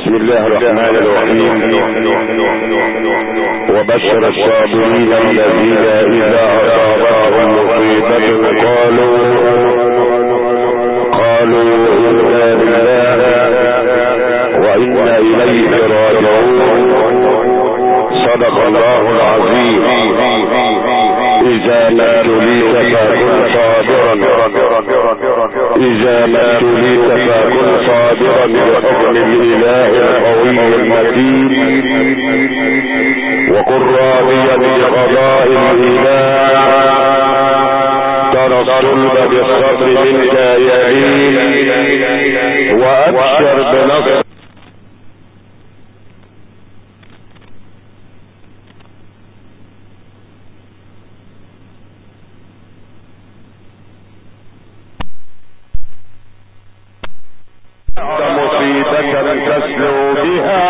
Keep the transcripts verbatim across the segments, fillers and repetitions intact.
بسم الله الرحمن الرحيم. وبشر الصابرين الذين إذا أصابتهم مصيبة قالوا قالوا إنا لله وإنا إليه راجعون. صدق الله العظيم. إذا ما ابتليت فكن صابرا إذا ما ابتليت فكن صابرا بحكم الإله القوي المتين، وكن راضيا بقضاء الإله، ترى الصلب بالصبر منك يلين، وأبشر بنصر تسلو بها،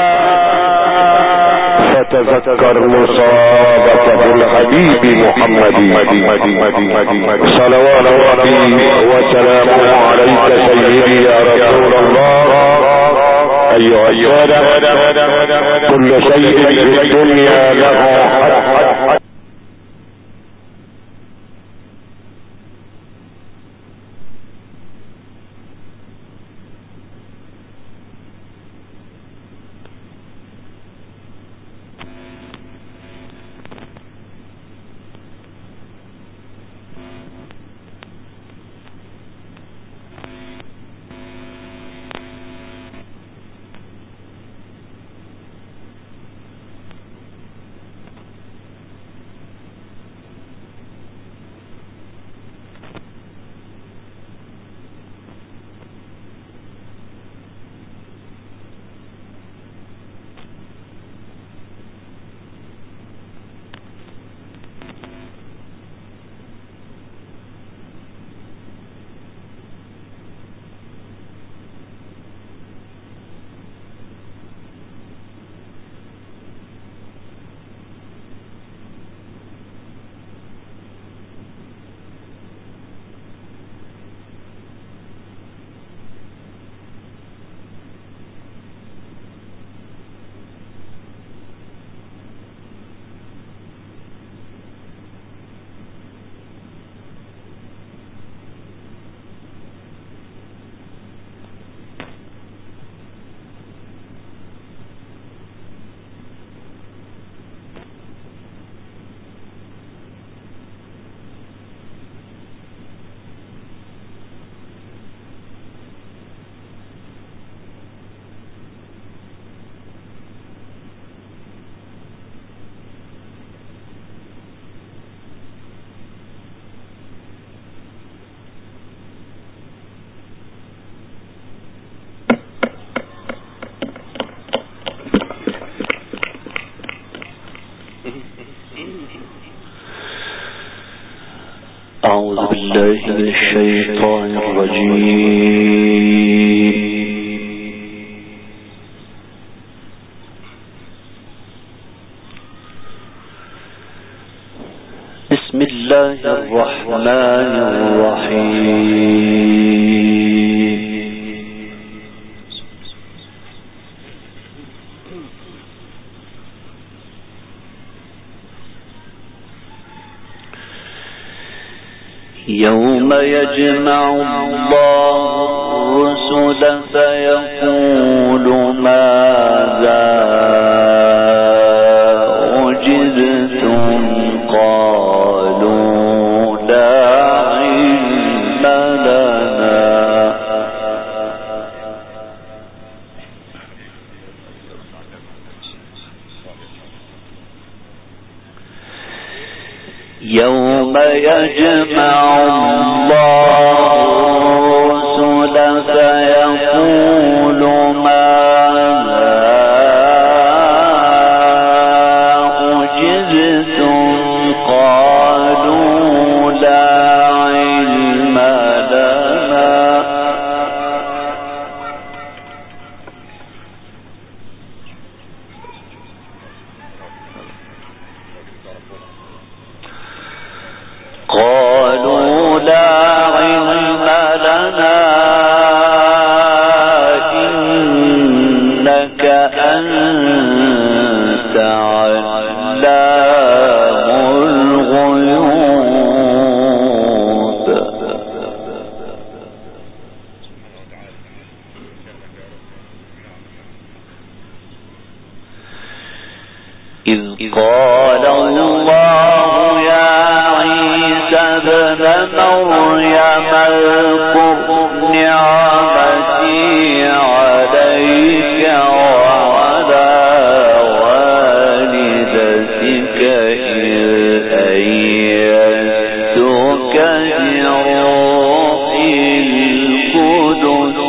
فتذكر مصابك بالحبيب محمد صلوات ربي وسلامه عليك سيدي يا رسول الله. ايها السادة، كل شيء في الدنيا له حد. أعوذ بالله من الشيطان الرجيم. بسم الله الرحمن الرحيم. يوم يجمع الله الرسل فيقول ماذا أجبتم قالوا لا علم لنا يوم يجمع الله الرسل فيقول ماذا أجبتم قالوا لا علم لنا قالوا لا علم إذ قال الله يا عيسى ابن مريم اذكر نعمتي عليك وعلى والدتك إذ أيدتك بروح القدس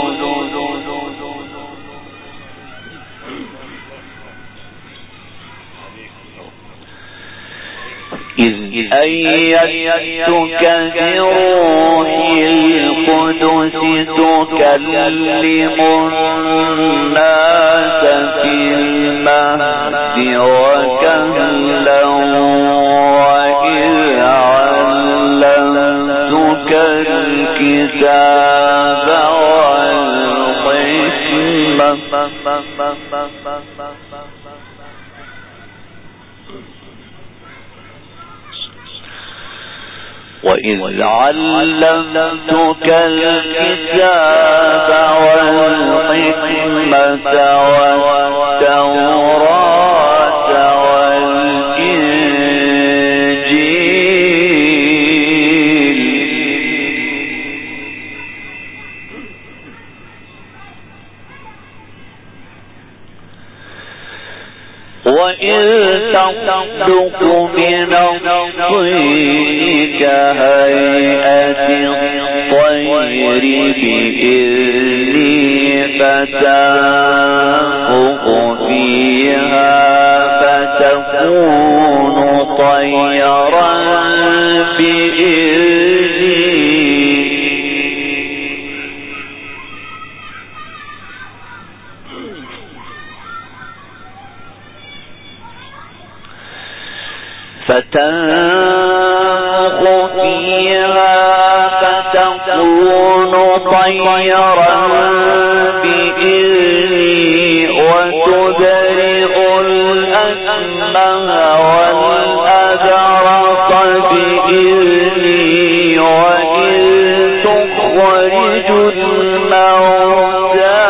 إذ أيدتك بروح القدس تكلم الناس في المهد وكهلا وإذ علمتك الكتاب والحكمة وإذ علمتك الكتاب والحكمة والتوراة والإنجيل وإذ تخلق من الطين كهيئة الطير بإذني فتنفخ فيها فتكون طيرا بإذني فتنفخ فيها فتكون طيرا بإذني وتبرئ الأكمه والأبرص بإذني وإذ تخرج الموتى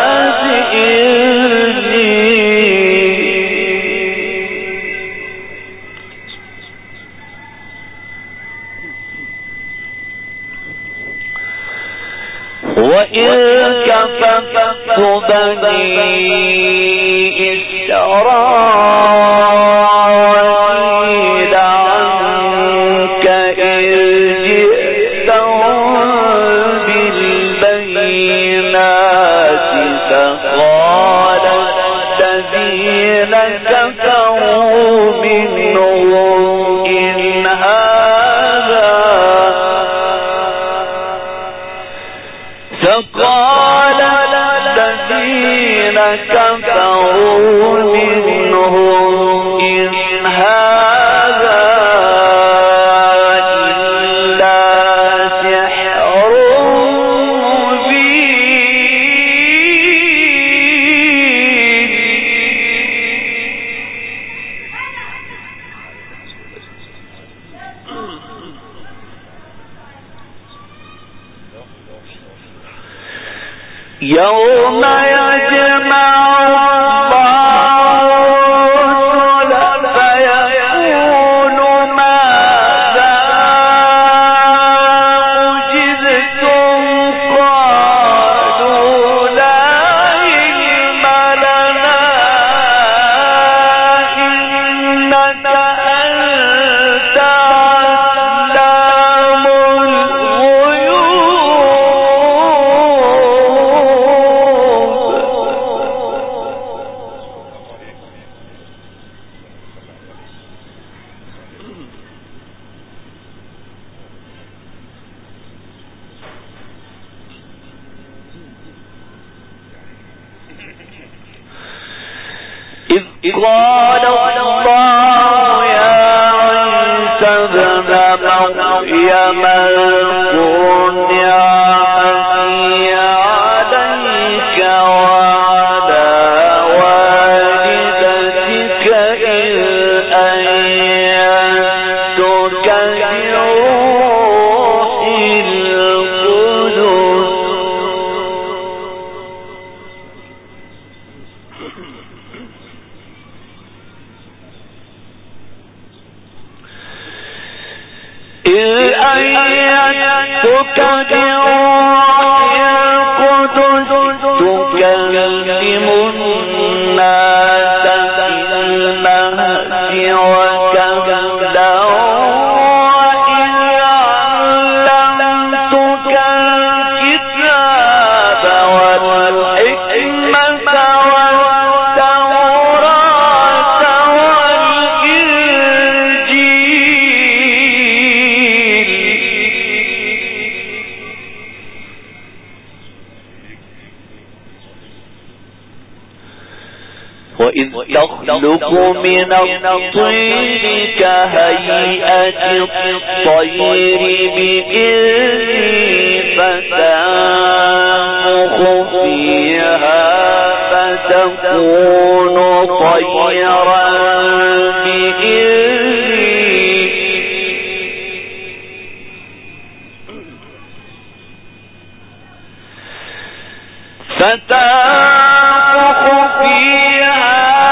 وإذ كففت بني إسرائيل عنك إذ جئتهم بالبينات فقال الذين كفروا منهم إن هذا فقال الذين كفروا منهم إن هذا إلا سحر مبين يوم يجمع الله الرسل فيقول ماذا أجبتم قالوا لا علم لنا إنك أنت علام إذ قال الله يا عيسى ابن مريم اذكر نعمتي عليك وعلى والدتك إذ أيدتك بروح القدس يخلق من الطين كهيئة الطير بإذنه فتنفخ فيها فتكون طيرا بإذنه فتنفخ فيها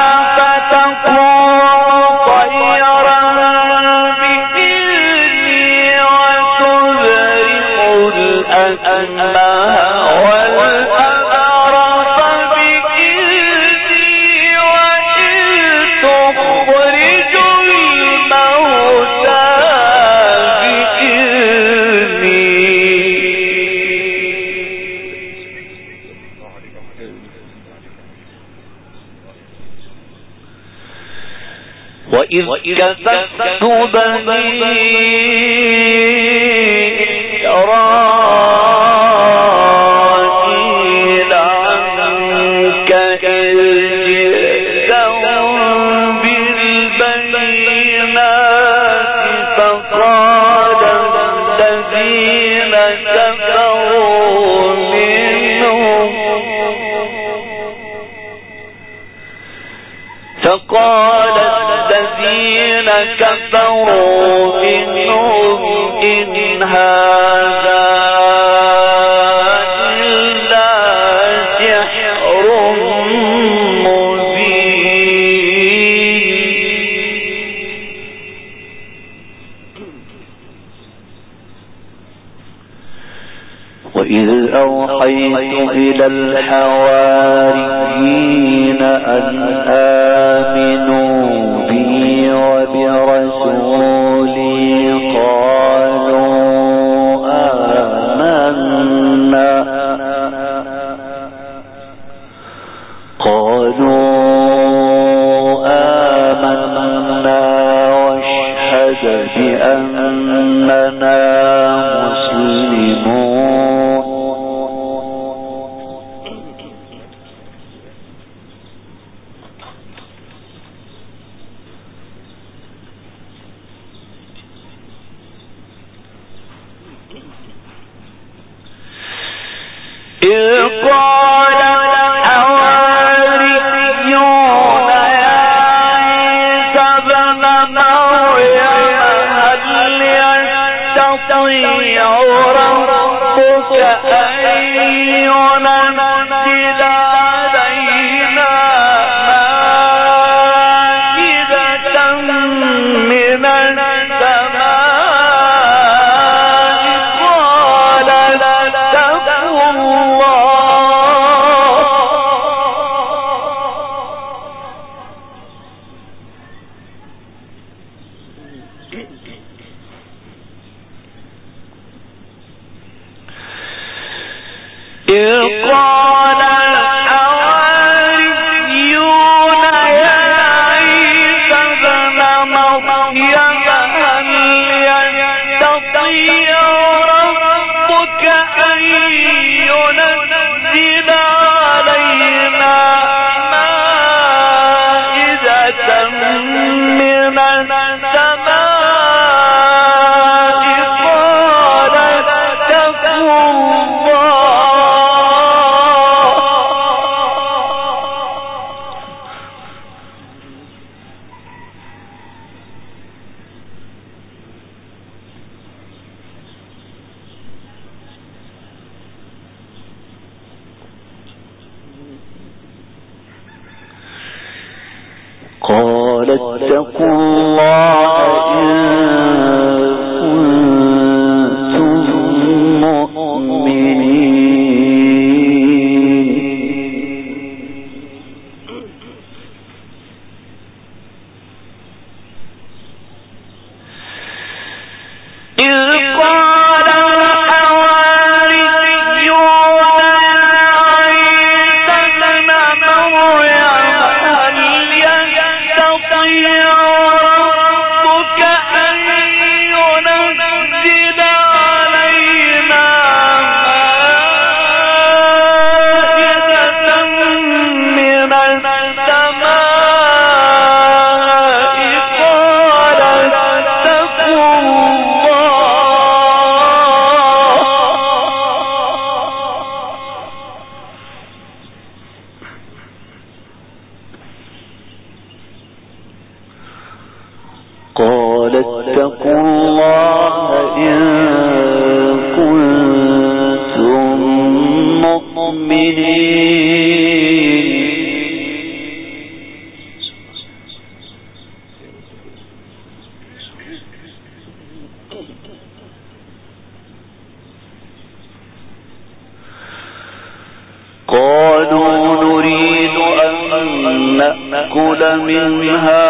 وإذ كففت بني إسرائيل عنك إذ جئتهم بالبينات فقال الذين كفروا منهم فقال الذين كفروا منهم إن هذا إلا سحر مبين وإذ أوحيت إلى الحواريين أن آمنوا بي وبرسولي قالوا آمنا قالوا آمنا واشهد بأننا مسلمون قال اتقوا الله إن كنتم اتقوا الله إن كنتم مؤمنين. قالوا نريد أن نأكل منها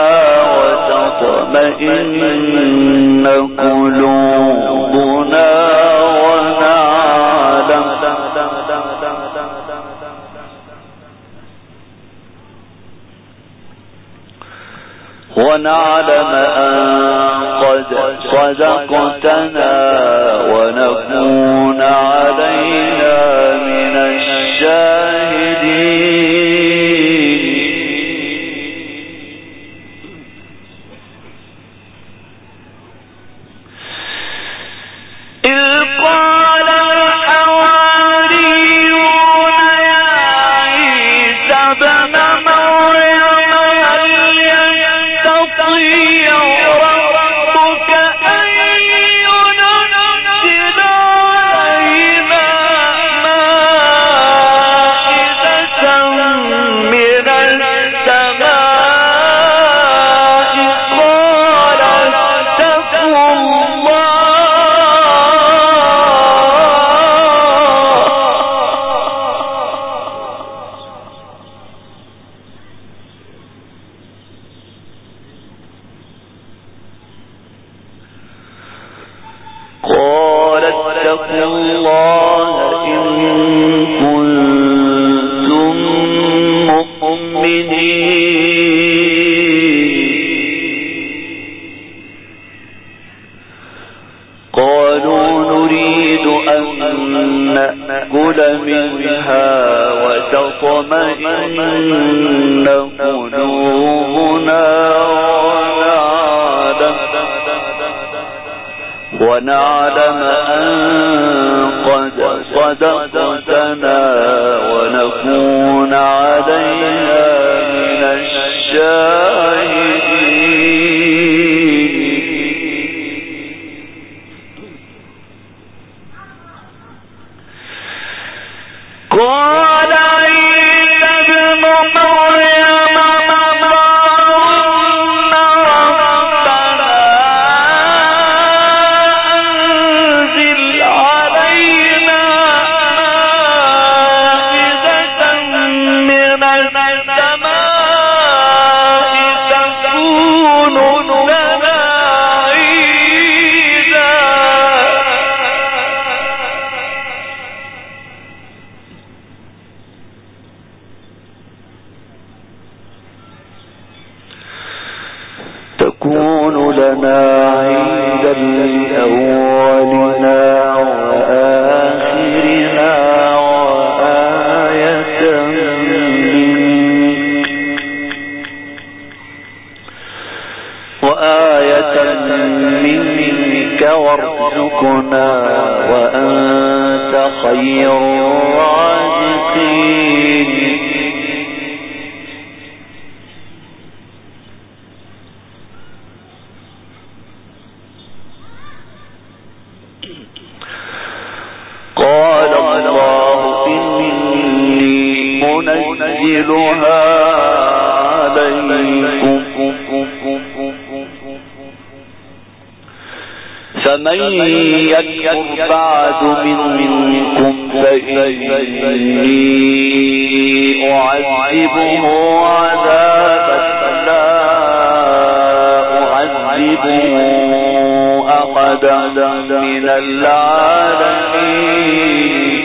وتطمئن قلوبنا ونعلم ونعلم أن قد صدقتنا ونكون عليها من الشاهدين. إذ قال الحواريون يا عيسى ابن مريم هل يستطيع ربك أن ينزل علينا مائدة من السماء؟ قال اتقوا الله قال اتقوا الله إن كنتم مؤمنين. قالوا نريد أن نأكل منها وتطمئن قلوبنا ونعلم أن قد صدقتنا ونكون عليها من الشاهدين. قال عيسى ابن مريم اللهم ربنا أنزل علينا مائدة من السماء تكون لنا عيدا. تكون لنا عيدا لأولنا وآخرنا وآية منك وآية منك وارزقنا وأنت خير الرازقين. قال الله إني منزلها عليكم فمن يكفر بعد منكم فإني أعذبه عذابا لا أعذبه أحدا من العالمين.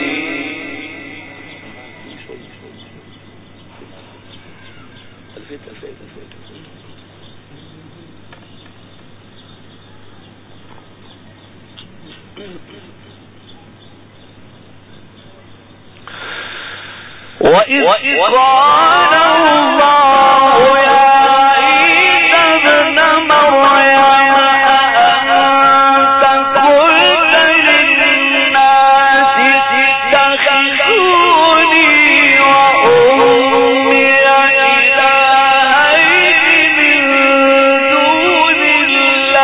وإذ قال الله يا عيسى ابن مريم أأنت قلت للناس اتخذوني وأمي إلهين من دون الله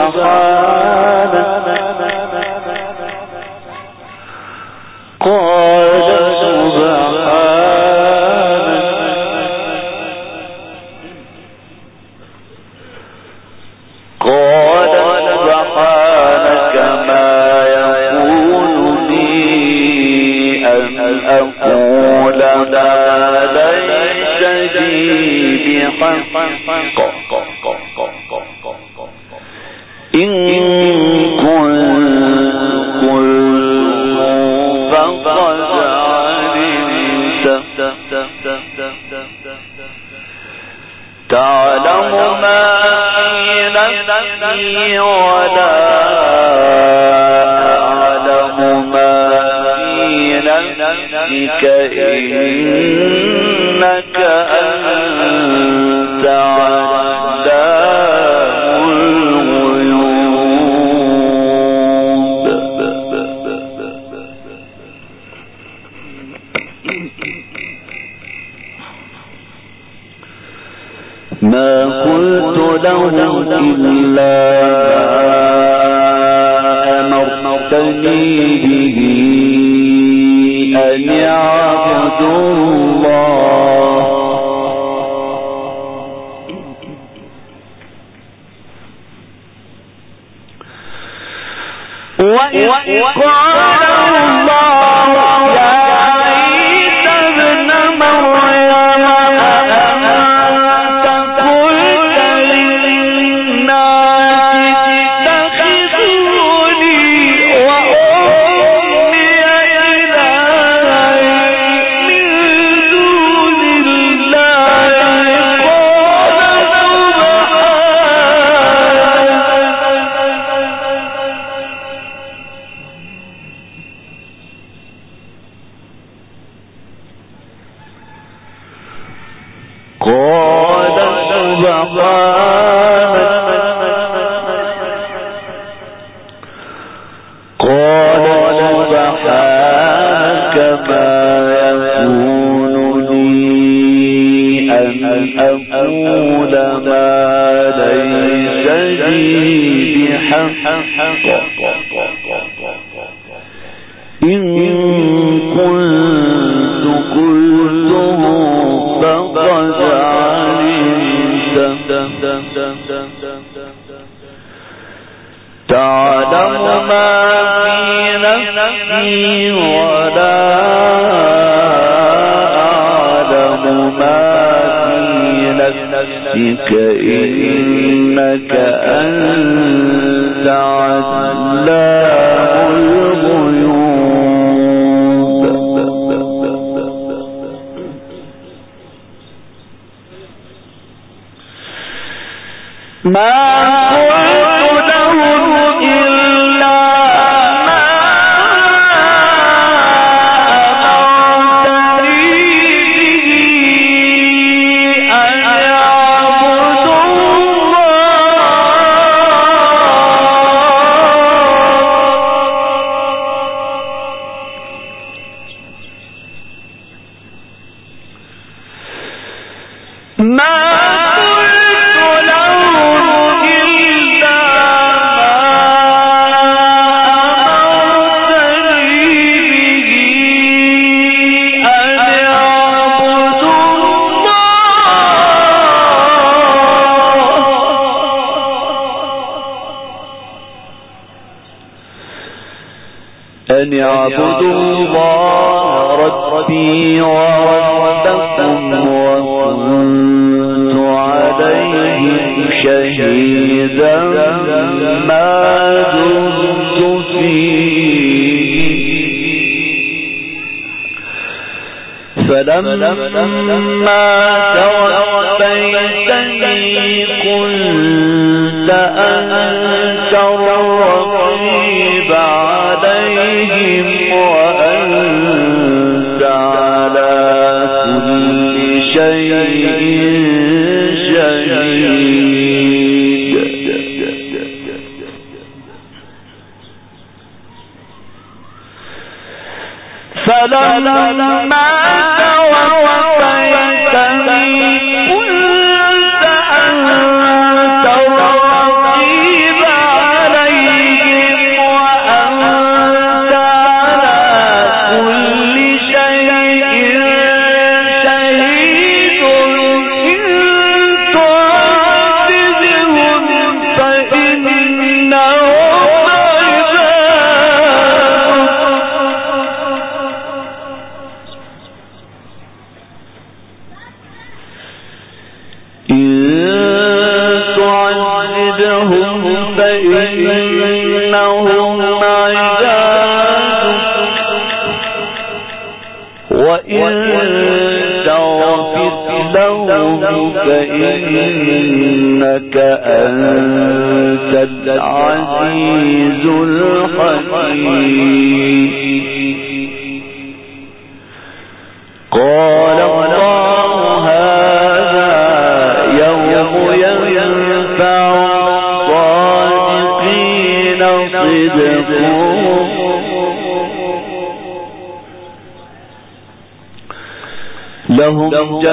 أن يعبدوا الله ربي وربكم وكنت عليهم شهيدا ما دمت فيه فلما توفيتني كنت أنت الرقيب عليهم وأنت على كل شيء شهيد. فلما توفيتني كنت أنت الرقيب فإنك أنت العزيز الحكيم. قال الله هذا يوم ينفع الصادقين صدقهم لهم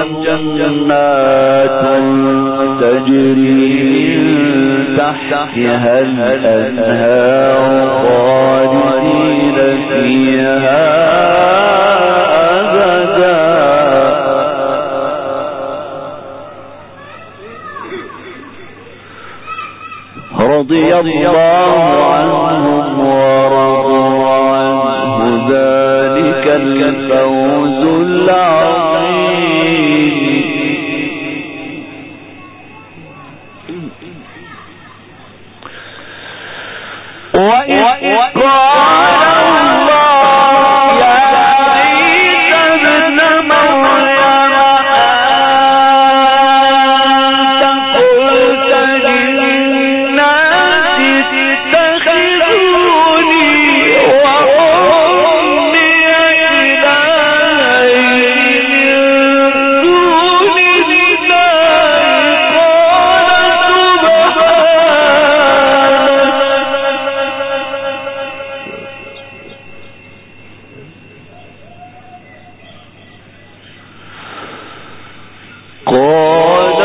جنات تجري من تحتها الأنهار خالدين فيها أبدا رضي الله عنهم ورضوا عنه ذلك الفوز العظيم. وإذ قال الله يا عيسى ابن مريم أنت قلت للناس اتخذوني وأمي إلهين من دون الله قال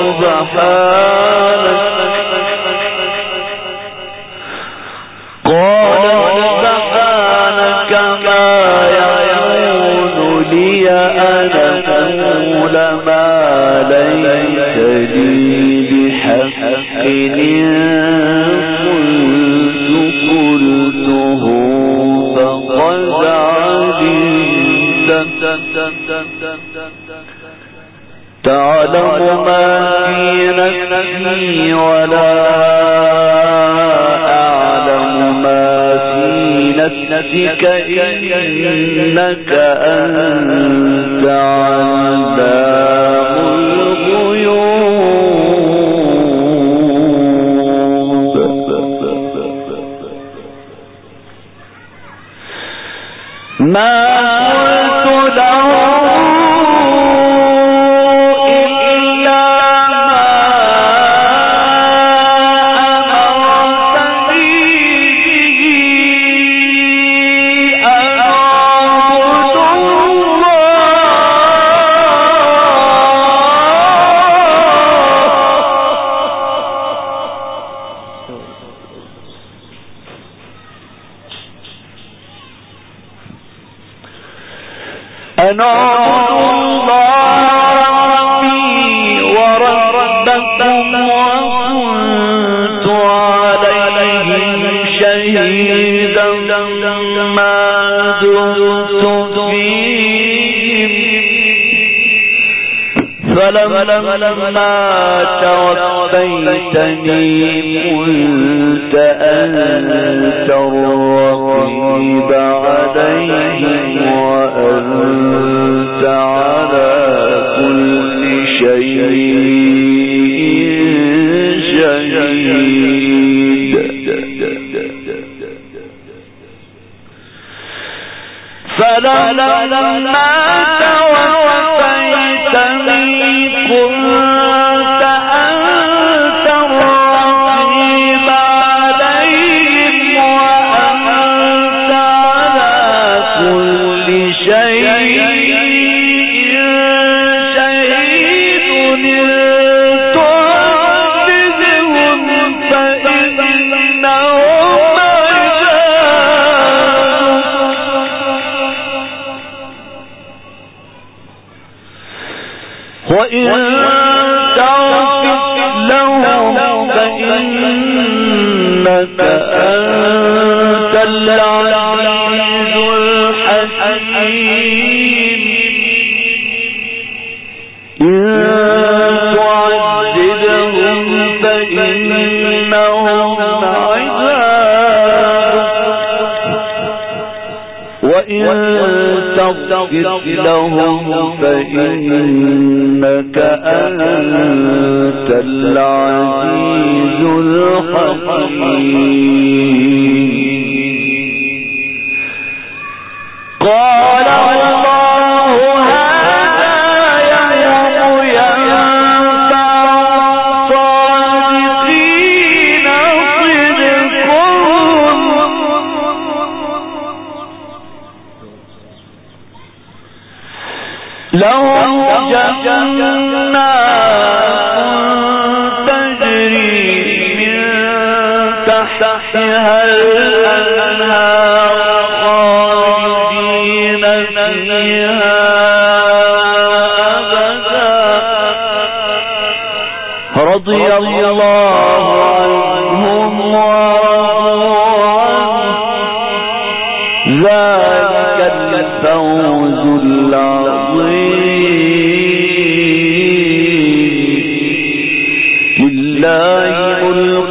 سبحانك قال سبحانك ما يكون لي أن أقول ما ليس لي بحق إن كنت قلته فقد علمت تعلم ما في نفسي ولا أعلم ما في نفسك إنك أنت علام الغيوب. ما قلت له أن اعبدوا الله ربي وربكم وكنت عليهم شهيدا ما دمت فيهم فلما توفيتني كنت أنت الرقيب عليهم وأنت على كل شيء شهيد. فلما توفيتني كنت أنت الرقيب عليهم وأنت على كل شيء شهيد. تعذبهم فإنهم وإن تغفر لهم فإنك أنت العزيز الحكيم. إن تعذبهم وإن تغفر لهم فإنك أنت العزيز الحكيم. قال الله هذا يوم ينفع الصادقين صدقهم لهم جنات تجري من تحتها الأنهار خالدين فيها أبدا رضي الله عنهم ورضوا عنه ذلك الفوز العظيم. لله ملك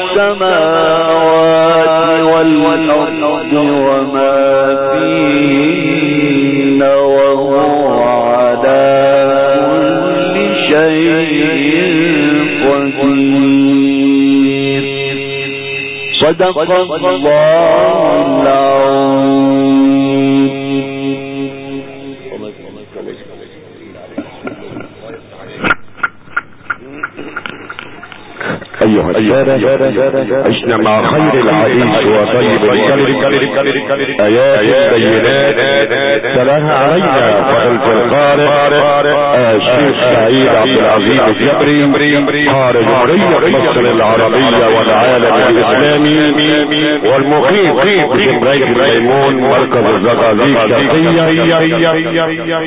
السماوات والأرض وما فيهن وهو على كل شيء قدير. صدق الله العظيم. أيها السادة، عشنا مع خير العريس وطيب الكلم آيات بينات تلاها علينا فضيلة القارئ الشيخ سعيد عبد العزيز الجبري قارئ جمهورية مصر العربية والعالم الإسلامي والمقيم في جمهورية الميمون مركز الزقازيق الشرقية.